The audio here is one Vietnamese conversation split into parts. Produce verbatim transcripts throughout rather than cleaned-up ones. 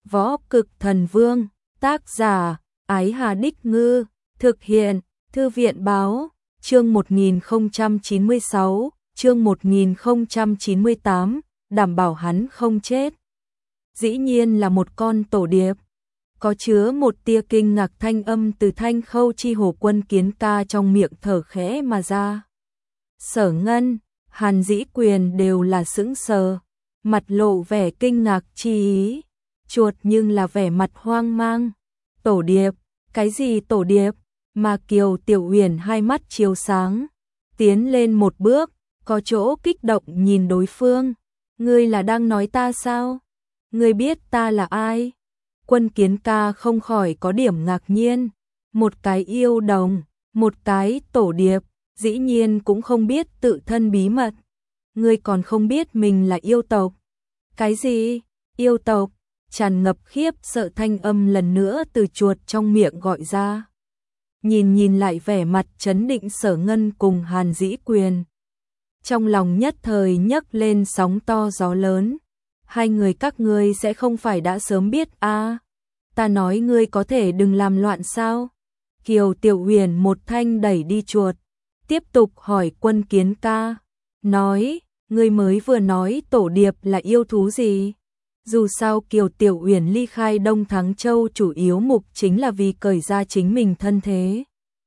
Võ Cực Thần Vương, tác giả, Ái Hà Đích Ngư, thực hiện, Thư viện Báo, chương một nghìn không trăm chín mươi sáu, chương một nghìn không trăm chín mươi tám, đảm bảo hắn không chết. Dĩ nhiên là một con tổ điệp. Có chứa một tia kinh ngạc thanh âm từ Thanh Khâu Chi Hồ Quân Kiến Ca trong miệng thở khẽ mà ra. Sở Ngân, Hàn Dĩ Quyền đều là sững sờ, mặt lộ vẻ kinh ngạc chi ý, chuột nhưng là vẻ mặt hoang mang. Tổ điệp, cái gì tổ điệp? Mà Kiều Tiểu Uyển hai mắt chiếu sáng, tiến lên một bước, có chỗ kích động nhìn đối phương. Ngươi là đang nói ta sao? Ngươi biết ta là ai? Quân Kiến Ca không khỏi có điểm ngạc nhiên, một cái yêu đồng, một cái tổ điệp, dĩ nhiên cũng không biết tự thân bí mật. Ngươi còn không biết mình là yêu tộc. Cái gì? Yêu tộc? Tràn ngập khiếp sợ thanh âm lần nữa từ chuột trong miệng gọi ra. Nhìn nhìn lại vẻ mặt trấn định Sở Ngân cùng Hàn Dĩ Quyền. Trong lòng nhất thời nhấc lên sóng to gió lớn. Hai người các ngươi sẽ không phải đã sớm biết à? Ta nói ngươi có thể đừng làm loạn sao? Kiều Tiểu Uyển một thanh đẩy đi chuột, tiếp tục hỏi Quân Kiến Ca, nói, ngươi mới vừa nói tổ điệp là yêu thú gì? Dù sao Kiều Tiểu Uyển ly khai Đông Thắng Châu chủ yếu mục chính là vì cởi ra chính mình thân thế.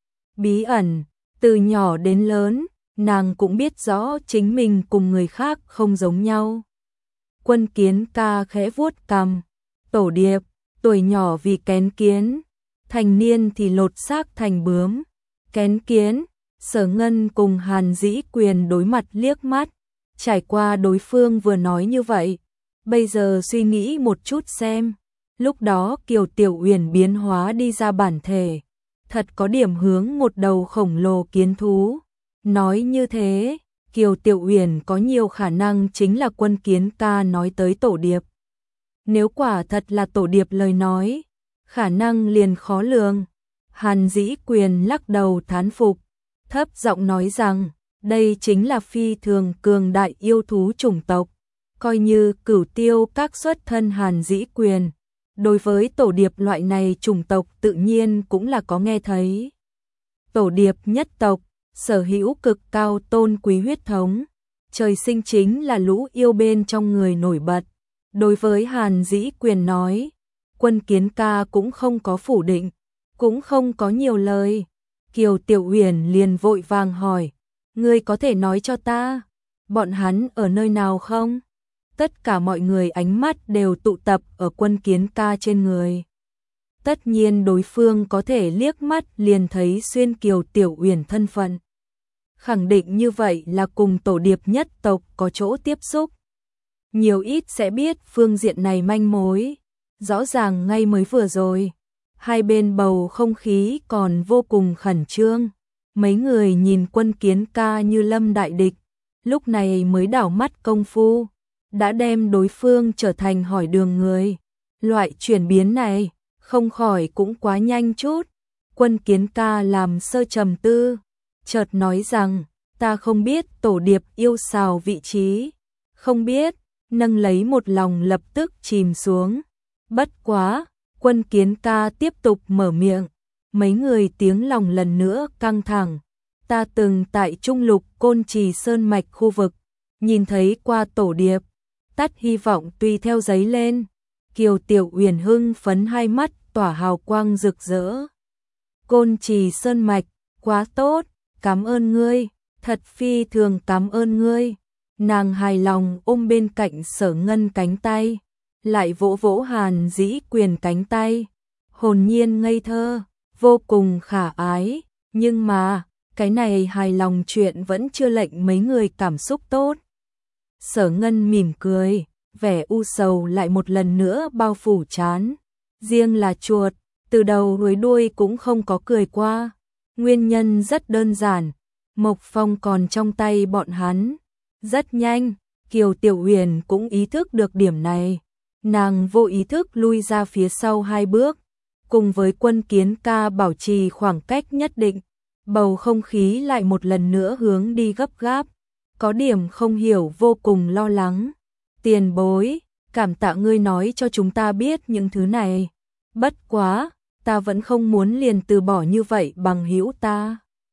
Bí ẩn, từ nhỏ đến lớn, nàng cũng biết rõ chính mình cùng người khác không giống nhau. Quân Kiến Ca khẽ vuốt cằm, tổ điệp, tuổi nhỏ vì kén kiến, thành niên thì lột xác thành bướm. Kén kiến, Sở Ngân cùng Hàn Dĩ Quyền đối mặt liếc mắt, trải qua đối phương vừa nói như vậy. Bây giờ suy nghĩ một chút xem, lúc đó Kiều Tiểu Uyển biến hóa đi ra bản thể, thật có điểm hướng một đầu khổng lồ kiến thú. Nói như thế, Kiều Tiểu Uyển có nhiều khả năng chính là Quân Kiến Ca nói tới tổ điệp. Nếu quả thật là tổ điệp lời nói, khả năng liền khó lường. Hàn Dĩ Quyền lắc đầu thán phục, thấp giọng nói rằng, đây chính là phi thường cường đại yêu thú chủng tộc. Coi như Cửu Tiêu các xuất thân Hàn Dĩ Quyền, đối với tổ điệp loại này chủng tộc tự nhiên cũng là có nghe thấy. Tổ điệp nhất tộc, sở hữu cực cao tôn quý huyết thống, trời sinh chính là lũ yêu bên trong người nổi bật. Đối với Hàn Dĩ Quyền nói, Quân Kiến Ca cũng không có phủ định, cũng không có nhiều lời. Kiều Tiểu Uyển liền vội vàng hỏi, ngươi có thể nói cho ta, bọn hắn ở nơi nào không? Tất cả mọi người ánh mắt đều tụ tập ở Quân Kiến Ca trên người. Tất nhiên đối phương có thể liếc mắt liền thấy xuyên Kiều Tiểu Uyển thân phận. Khẳng định như vậy là cùng tổ điệp nhất tộc có chỗ tiếp xúc. Nhiều ít sẽ biết phương diện này manh mối. Rõ ràng ngay mới vừa rồi, hai bên bầu không khí còn vô cùng khẩn trương. Mấy người nhìn Quân Kiến Ca như lâm đại địch, lúc này mới đảo mắt công phu, đã đem đối phương trở thành hỏi đường người. Loại chuyển biến này, không khỏi cũng quá nhanh chút. Quân Kiến Ca làm sơ trầm tư, chợt nói rằng, ta không biết tổ điệp yêu xào vị trí. Không biết, nâng lấy một lòng lập tức chìm xuống. Bất quá, Quân Kiến Ca tiếp tục mở miệng, mấy người tiếng lòng lần nữa căng thẳng. Ta từng tại Trung Lục Côn Trì Sơn Mạch khu vực, nhìn thấy qua tổ điệp, tắt hy vọng tùy theo giấy lên. Kiều Tiểu Uyển hưng phấn hai mắt tỏa hào quang rực rỡ. Côn Trì Sơn Mạch, quá tốt, cảm ơn ngươi, thật phi thường cảm ơn ngươi. Nàng hài lòng ôm bên cạnh Sở Ngân cánh tay, lại vỗ vỗ Hàn Dĩ Quyền cánh tay, hồn nhiên ngây thơ, vô cùng khả ái. Nhưng mà, cái này hài lòng chuyện vẫn chưa lệnh mấy người cảm xúc tốt. Sở Ngân mỉm cười, vẻ u sầu lại một lần nữa bao phủ trán. Riêng là chuột, từ đầu cuối đuôi cũng không có cười qua. Nguyên nhân rất đơn giản, Mộc Phong còn trong tay bọn hắn. Rất nhanh, Kiều Tiểu Uyển cũng ý thức được điểm này. Nàng vô ý thức lui ra phía sau hai bước, cùng với Quân Kiến Ca bảo trì khoảng cách nhất định. Bầu không khí lại một lần nữa hướng đi gấp gáp, có điểm không hiểu vô cùng lo lắng. Tiền bối, cảm tạ ngươi nói cho chúng ta biết những thứ này. Bất quá, ta vẫn không muốn liền từ bỏ như vậy bằng hữu ta.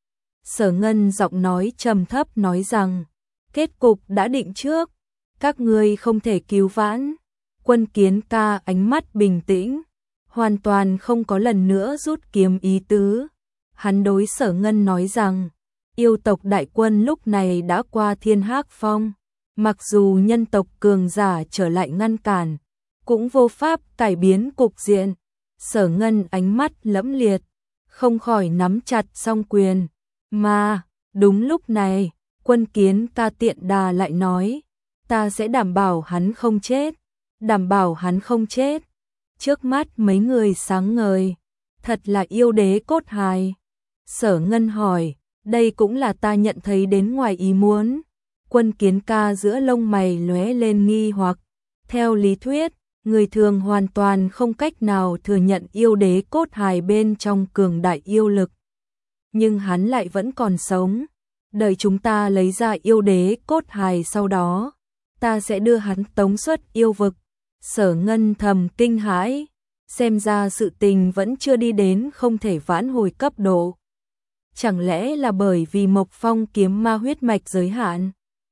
Sở Ngân giọng nói trầm thấp nói rằng, kết cục đã định trước, các ngươi không thể cứu vãn. Quân Kiến Ca ánh mắt bình tĩnh, hoàn toàn không có lần nữa rút kiếm ý tứ. Hắn đối Sở Ngân nói rằng, yêu tộc đại quân lúc này đã qua Thiên Hắc Phong, mặc dù nhân tộc cường giả trở lại ngăn cản, cũng vô pháp cải biến cục diện. Sở Ngân ánh mắt lẫm liệt, không khỏi nắm chặt song quyền. Mà, đúng lúc này, Quân Kiến Ca tiện đà lại nói, ta sẽ đảm bảo hắn không chết, đảm bảo hắn không chết. Trước mắt mấy người sáng ngời, thật là yêu đế cốt hài. Sở Ngân hỏi, đây cũng là ta nhận thấy đến ngoài ý muốn. Quân Kiến Ca giữa lông mày lóe lên nghi hoặc, theo lý thuyết, người thường hoàn toàn không cách nào thừa nhận yêu đế cốt hài bên trong cường đại yêu lực. Nhưng hắn lại vẫn còn sống, đợi chúng ta lấy ra yêu đế cốt hài sau đó, ta sẽ đưa hắn tống xuất yêu vực. Sở Ngân thầm kinh hãi, xem ra sự tình vẫn chưa đi đến không thể vãn hồi cấp độ. Chẳng lẽ là bởi vì Mộc Phong kiếm ma huyết mạch giới hạn?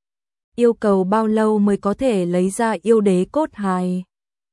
Yêu cầu bao lâu mới có thể lấy ra yêu đế cốt hài?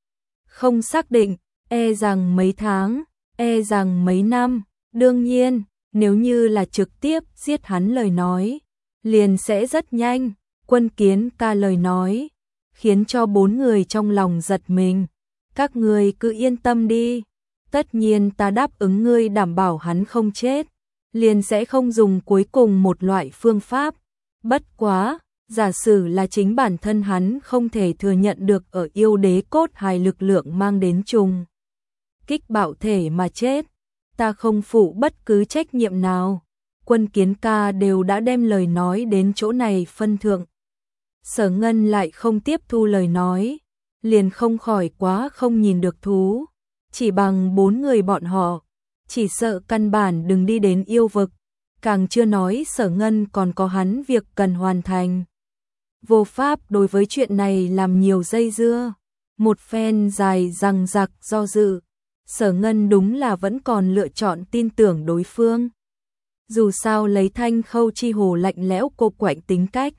Không xác định, e rằng mấy tháng, e rằng mấy năm. Đương nhiên, nếu như là trực tiếp giết hắn lời nói, liền sẽ rất nhanh. Quân Kiến Ca lời nói, khiến cho bốn người trong lòng giật mình. Các ngươi cứ yên tâm đi, tất nhiên ta đáp ứng ngươi đảm bảo hắn không chết, liền sẽ không dùng cuối cùng một loại phương pháp. Bất quá, giả sử là chính bản thân hắn không thể thừa nhận được ở yêu đế cốt hài lực lượng mang đến trùng kích bạo thể mà chết, ta không phụ bất cứ trách nhiệm nào. Quân Kiến Ca đều đã đem lời nói đến chỗ này phân thượng. Sở Ngân lại không tiếp thu lời nói, liền không khỏi quá không nhìn được thú. Chỉ bằng bốn người bọn họ, chỉ sợ căn bản đừng đi đến yêu vực, càng chưa nói Sở Ngân còn có hắn việc cần hoàn thành. Vô pháp đối với chuyện này làm nhiều dây dưa, một phen dài dằng dặc do dự, Sở Ngân đúng là vẫn còn lựa chọn tin tưởng đối phương. Dù sao lấy Thanh Khâu Chi Hồ lạnh lẽo cô quạnh tính cách,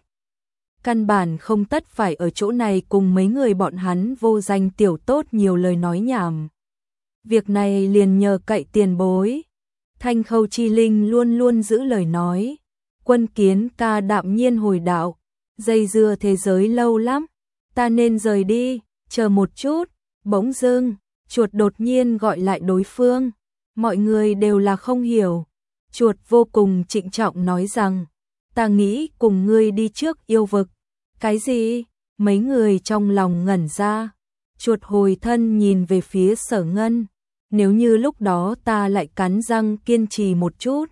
căn bản không tất phải ở chỗ này cùng mấy người bọn hắn vô danh tiểu tốt nhiều lời nói nhảm. Việc này liền nhờ cậy tiền bối. Thanh Khâu Chi Linh luôn luôn giữ lời nói. Quân Kiến Ca đạm nhiên hồi đạo, dây dưa thế giới lâu lắm, ta nên rời đi, chờ một chút. Bỗng dưng, chuột đột nhiên gọi lại đối phương. Mọi người đều là không hiểu. Chuột vô cùng trịnh trọng nói rằng, ta nghĩ cùng ngươi đi trước yêu vực. Cái gì? Mấy người trong lòng ngẩn ra. Chuột hồi thân nhìn về phía Sở Ngân. Nếu như lúc đó ta lại cắn răng kiên trì một chút,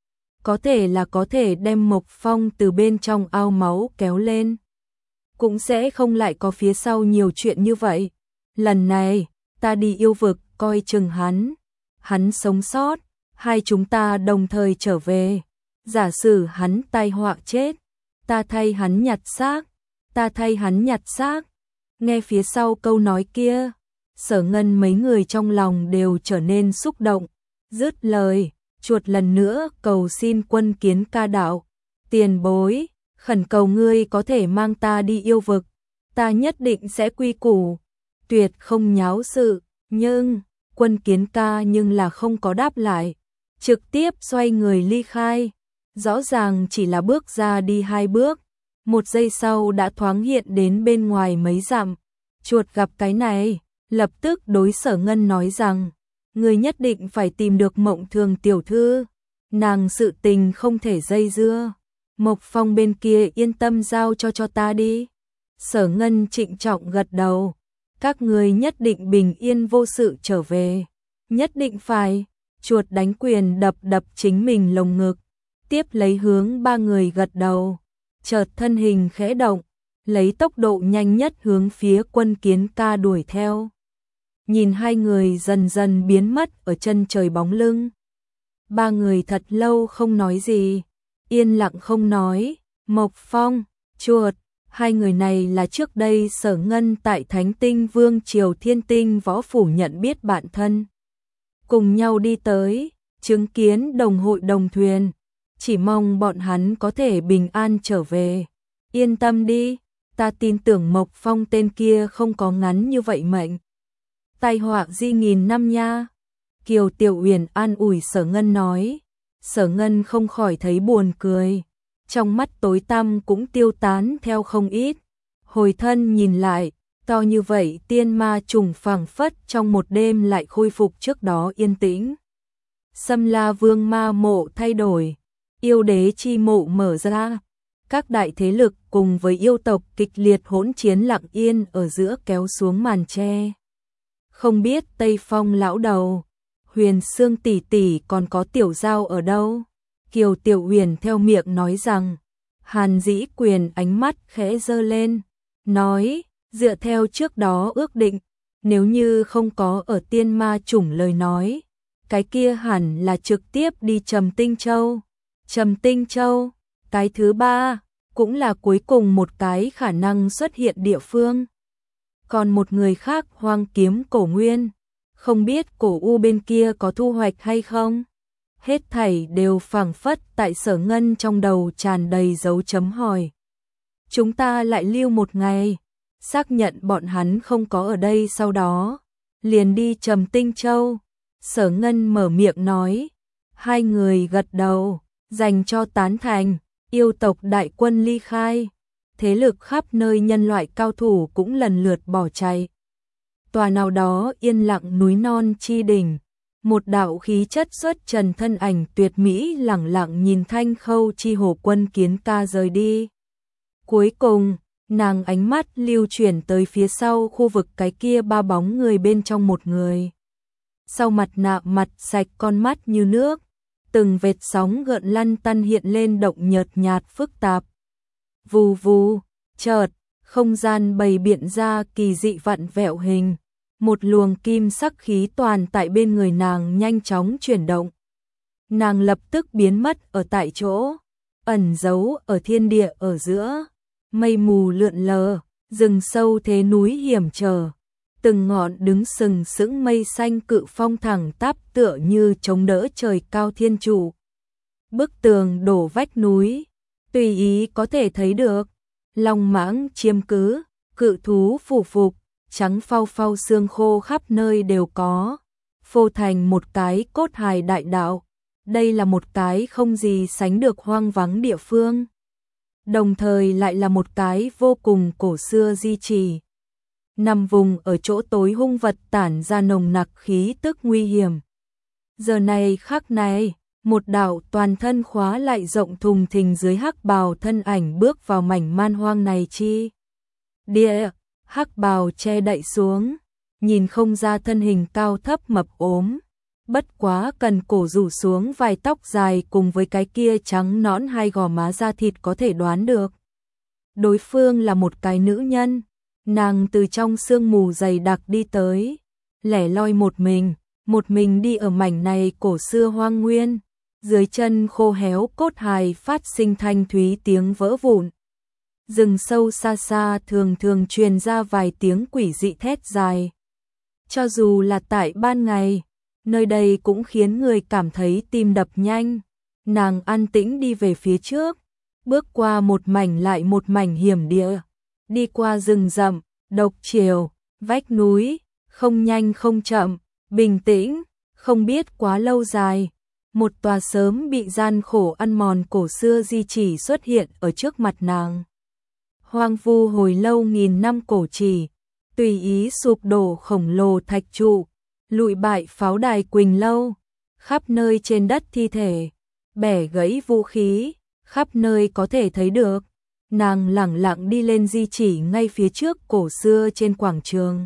có thể là có thể đem Mộc Phong từ bên trong ao máu kéo lên. Cũng sẽ không lại có phía sau nhiều chuyện như vậy. Lần này, ta đi yêu vực coi chừng hắn. Hắn sống sót, hai chúng ta đồng thời trở về. Giả sử hắn tai họa chết, ta thay hắn nhặt xác, ta thay hắn nhặt xác. Nghe phía sau câu nói kia, Sở Ngân mấy người trong lòng đều trở nên xúc động. Dứt lời, chuột lần nữa cầu xin Quân Kiến Ca đạo, tiền bối, khẩn cầu ngươi có thể mang ta đi yêu vực, ta nhất định sẽ quy củ, tuyệt không nháo sự. Nhưng, Quân Kiến Ca nhưng là không có đáp lại, trực tiếp xoay người ly khai. Rõ ràng chỉ là bước ra đi hai bước, một giây sau đã thoáng hiện đến bên ngoài mấy dặm. Chuột gặp cái này, lập tức đối Sở Ngân nói rằng, người nhất định phải tìm được Mộng Thường tiểu thư, nàng sự tình không thể dây dưa. Mộc Phong bên kia yên tâm giao cho cho ta đi. Sở Ngân trịnh trọng gật đầu, các người nhất định bình yên vô sự trở về, nhất định phải. Chuột đánh quyền đập đập chính mình lồng ngực, tiếp lấy hướng ba người gật đầu, chợt thân hình khẽ động, lấy tốc độ nhanh nhất hướng phía Quân Kiến Ca đuổi theo. Nhìn hai người dần dần biến mất ở chân trời bóng lưng. Ba người thật lâu không nói gì, yên lặng không nói. Mộc Phong, chuột, Hai người này là trước đây Sở Ngân tại Thánh Tinh Vương Triều Thiên Tinh Võ Phủ nhận biết bạn thân. Cùng nhau đi tới, chứng kiến đồng hội đồng thuyền, chỉ mong bọn hắn có thể bình an trở về. Yên tâm đi, ta tin tưởng Mộc Phong tên kia không có ngắn như vậy mệnh. Tai họa di nghìn năm nha. Kiều Tiểu Uyển an ủi Sở Ngân nói. Sở Ngân không khỏi thấy buồn cười. Trong mắt tối tăm cũng tiêu tán theo không ít. Hồi thân nhìn lại, to như vậy tiên ma trùng phảng phất trong một đêm lại khôi phục trước đó yên tĩnh. Sâm La Vương ma mộ thay đổi, yêu đế chi mộ mở ra. Các đại thế lực cùng với yêu tộc kịch liệt hỗn chiến lặng yên ở giữa kéo xuống màn che. Không biết Tây Phong lão đầu, Huyền Sương tỷ tỷ còn có Tiểu Giao ở đâu? Kiều Tiểu Uyển theo miệng nói rằng. Hàn Dĩ Quyền ánh mắt khẽ giơ lên, nói, dựa theo trước đó ước định, nếu như không có ở tiên ma chủng lời nói, cái kia hẳn là trực tiếp đi Trầm Tinh Châu. Trầm Tinh Châu, cái thứ ba, cũng là cuối cùng một cái khả năng xuất hiện địa phương. Còn một người khác Hoang Kiếm Cổ Nguyên, không biết Cổ U bên kia có thu hoạch hay không? Hết thảy đều phảng phất tại Sở Ngân trong đầu tràn đầy dấu chấm hỏi. Chúng ta lại lưu một ngày, xác nhận bọn hắn không có ở đây sau đó, liền đi Trầm Tinh Châu. Sở Ngân mở miệng nói, hai người gật đầu, dành cho tán thành, yêu tộc đại quân ly khai. Thế lực khắp nơi nhân loại cao thủ cũng lần lượt bỏ chạy. Tòa nào đó yên lặng núi non chi đỉnh. Một đạo khí chất xuất trần thân ảnh tuyệt mỹ lẳng lặng nhìn Thanh Khâu chi Hổ Quân Kiến Ca rời đi. Cuối cùng, nàng ánh mắt lưu chuyển tới phía sau khu vực cái kia ba bóng người bên trong một người. Sau mặt nạ mặt sạch con mắt như nước, từng vệt sóng gợn lăn tăn hiện lên động nhợt nhạt phức tạp. Vù vù, chợt, không gian bày biện ra kỳ dị vặn vẹo hình. Một luồng kim sắc khí toàn tại bên người nàng nhanh chóng chuyển động. Nàng lập tức biến mất ở tại chỗ, ẩn giấu ở thiên địa ở giữa. Mây mù lượn lờ, rừng sâu thế núi hiểm trở. Từng ngọn đứng sừng sững mây xanh cự phong thẳng tắp tựa như chống đỡ trời cao thiên trụ. Bức tường đổ vách núi, tùy ý có thể thấy được. Long mãng chiêm cứ, cự thú phủ phục. Trắng phau phau xương khô khắp nơi đều có, phô thành một cái cốt hài đại đạo. Đây là một cái không gì sánh được hoang vắng địa phương, đồng thời lại là một cái vô cùng cổ xưa di trì. Nằm vùng ở chỗ tối hung vật tản ra nồng nặc khí tức nguy hiểm. Giờ này khắc này, một đạo toàn thân khóa lại rộng thùng thình dưới hắc bào thân ảnh bước vào mảnh man hoang này chi địa. Hắc bào che đậy xuống, nhìn không ra thân hình cao thấp mập ốm, bất quá cần cổ rủ xuống vài tóc dài cùng với cái kia trắng nõn hai gò má da thịt có thể đoán được. Đối phương là một cái nữ nhân, nàng từ trong sương mù dày đặc đi tới, lẻ loi một mình, một mình đi ở mảnh này cổ xưa hoang nguyên, dưới chân khô héo cốt hài phát sinh thanh thúy tiếng vỡ vụn. Rừng sâu xa xa thường thường truyền ra vài tiếng quỷ dị thét dài. Cho dù là tại ban ngày, nơi đây cũng khiến người cảm thấy tim đập nhanh. Nàng an tĩnh đi về phía trước, bước qua một mảnh lại một mảnh hiểm địa, đi qua rừng rậm, độc chiều, vách núi, không nhanh không chậm, bình tĩnh, không biết quá lâu dài. Một tòa sớm bị gian khổ ăn mòn cổ xưa di chỉ xuất hiện ở trước mặt nàng. Hoang vu hồi lâu nghìn năm cổ trì, tùy ý sụp đổ khổng lồ thạch trụ, lụi bại pháo đài Quỳnh Lâu, khắp nơi trên đất thi thể, bẻ gãy vũ khí, khắp nơi có thể thấy được. Nàng lẳng lặng đi lên di chỉ ngay phía trước cổ xưa trên quảng trường.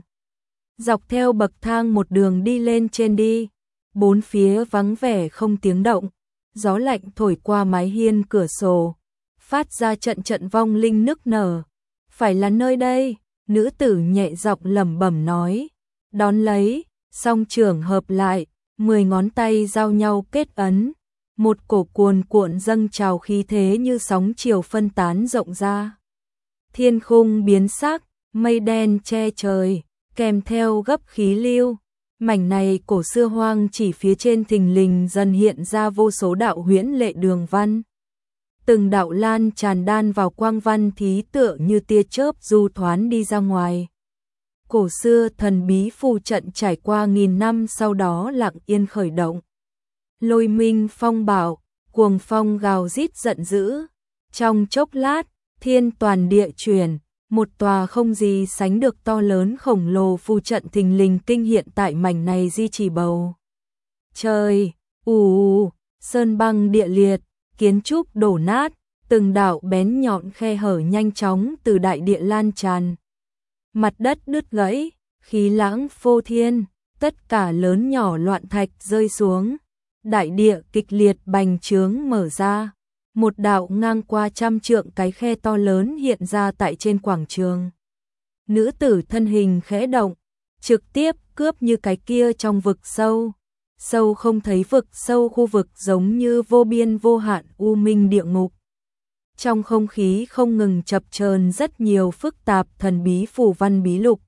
Dọc theo bậc thang một đường đi lên trên đi, bốn phía vắng vẻ không tiếng động, gió lạnh thổi qua mái hiên cửa sổ, phát ra trận trận vong linh nức nở. Phải là nơi đây, nữ tử nhẹ giọng lẩm bẩm nói, đón lấy, song trưởng hợp lại, mười ngón tay giao nhau kết ấn, một cổ cuồn cuộn dâng trào khí thế như sóng chiều phân tán rộng ra. thiên khung biến sắc, mây đen che trời, kèm theo gấp khí lưu. Mảnh này cổ xưa hoang chỉ phía trên thình lình dần hiện ra vô số đạo huyễn lệ đường văn. Từng đạo lan tràn đan vào quang văn thí tựa như tia chớp du thoán đi ra ngoài. Cổ xưa thần bí phù trận trải qua nghìn năm sau đó lặng yên khởi động. Lôi minh phong bạo, cuồng phong gào rít giận dữ. Trong chốc lát, thiên toàn địa chuyển, một tòa không gì sánh được to lớn khổng lồ phù trận thình lình kinh hiện tại mảnh này di chỉ bầu. Trời, ù, sơn băng địa liệt, kiến trúc đổ nát, từng đạo bén nhọn khe hở nhanh chóng từ đại địa lan tràn. Mặt đất đứt gãy, khí lãng phô thiên, tất cả lớn nhỏ loạn thạch rơi xuống. Đại địa kịch liệt bành trướng mở ra, một đạo ngang qua trăm trượng cái khe to lớn hiện ra tại trên quảng trường. Nữ tử thân hình khẽ động, trực tiếp cướp như cái kia trong vực sâu. Sâu không thấy vực sâu, khu vực giống như vô biên vô hạn u minh địa ngục. Trong không khí không ngừng chập chờn rất nhiều phức tạp thần bí phù văn bí lục.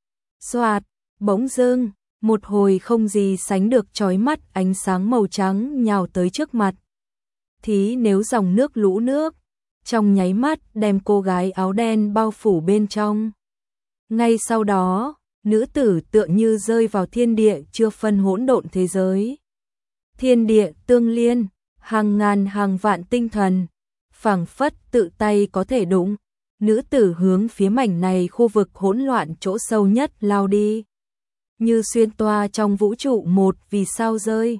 Xoạt, bỗng dưng, một hồi không gì sánh được chói mắt ánh sáng màu trắng nhào tới trước mặt. Thí nếu dòng nước lũ nước, trong nháy mắt đem cô gái áo đen bao phủ bên trong. Ngay sau đó, nữ tử tựa như rơi vào thiên địa chưa phân hỗn độn thế giới. Thiên địa tương liên, hàng ngàn hàng vạn tinh thần, phảng phất tự tay có thể đụng. Nữ tử hướng phía mảnh này khu vực hỗn loạn chỗ sâu nhất lao đi. Như xuyên toa trong vũ trụ một vì sao rơi.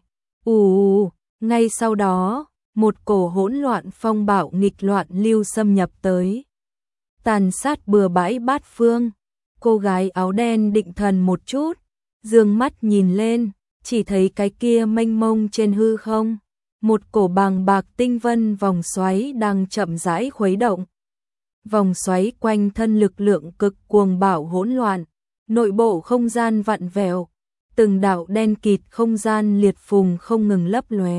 Ù, ngay sau đó, một cổ hỗn loạn phong bạo nghịch loạn lưu xâm nhập tới. Tàn sát bừa bãi bát phương. Cô gái áo đen định thần một chút, dương mắt nhìn lên, chỉ thấy cái kia mênh mông trên hư không. Một cổ bàng bạc tinh vân vòng xoáy đang chậm rãi khuấy động. Vòng xoáy quanh thân lực lượng cực cuồng bạo hỗn loạn, nội bộ không gian vặn vẹo, từng đạo đen kịt không gian liệt phùng không ngừng lấp lóe.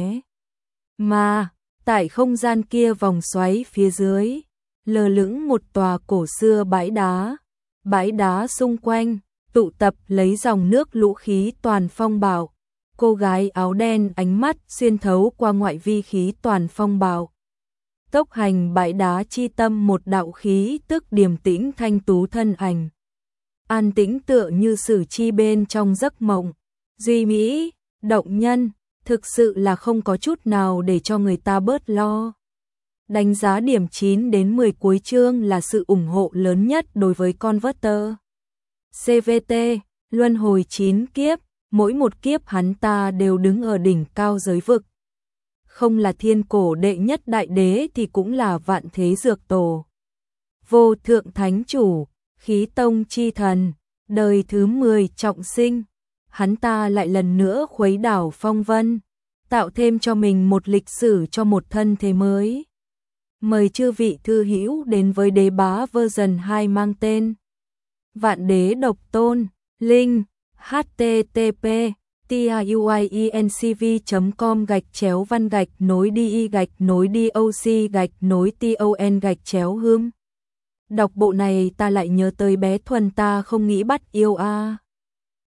Mà, tại không gian kia vòng xoáy phía dưới, lơ lửng một tòa cổ xưa bãi đá. Bãi đá xung quanh, tụ tập lấy dòng nước lũ khí toàn phong bạo. Cô gái áo đen ánh mắt xuyên thấu qua ngoại vi khí toàn phong bạo. Tốc hành bãi đá chi tâm một đạo khí tức điềm tĩnh thanh tú thân ảnh. An tĩnh tựa như sử chi bên trong giấc mộng. Duy mỹ, động nhân, thực sự là không có chút nào để cho người ta bớt lo. Đánh giá điểm chín đến mười cuối chương là sự ủng hộ lớn nhất đối với Converter. xê vê tê, luân hồi chín kiếp, mỗi một kiếp hắn ta đều đứng ở đỉnh cao giới vực. Không là thiên cổ đệ nhất đại đế thì cũng là vạn thế dược tổ. Vô thượng thánh chủ, khí tông chi thần, đời thứ mười trọng sinh. Hắn ta lại lần nữa khuấy đảo phong vân, tạo thêm cho mình một lịch sử cho một thân thế mới. Mời chư vị thư hữu đến với đế bá version hai mang tên Vạn Đế Độc Tôn, link http tiuiencv chấm com gạch chéo văn gạch nối đi gạch nối đi oc gạch nối ton gạch chéo hươm. Đọc bộ này ta lại nhớ tới bé Thuần ta không nghĩ bắt yêu a.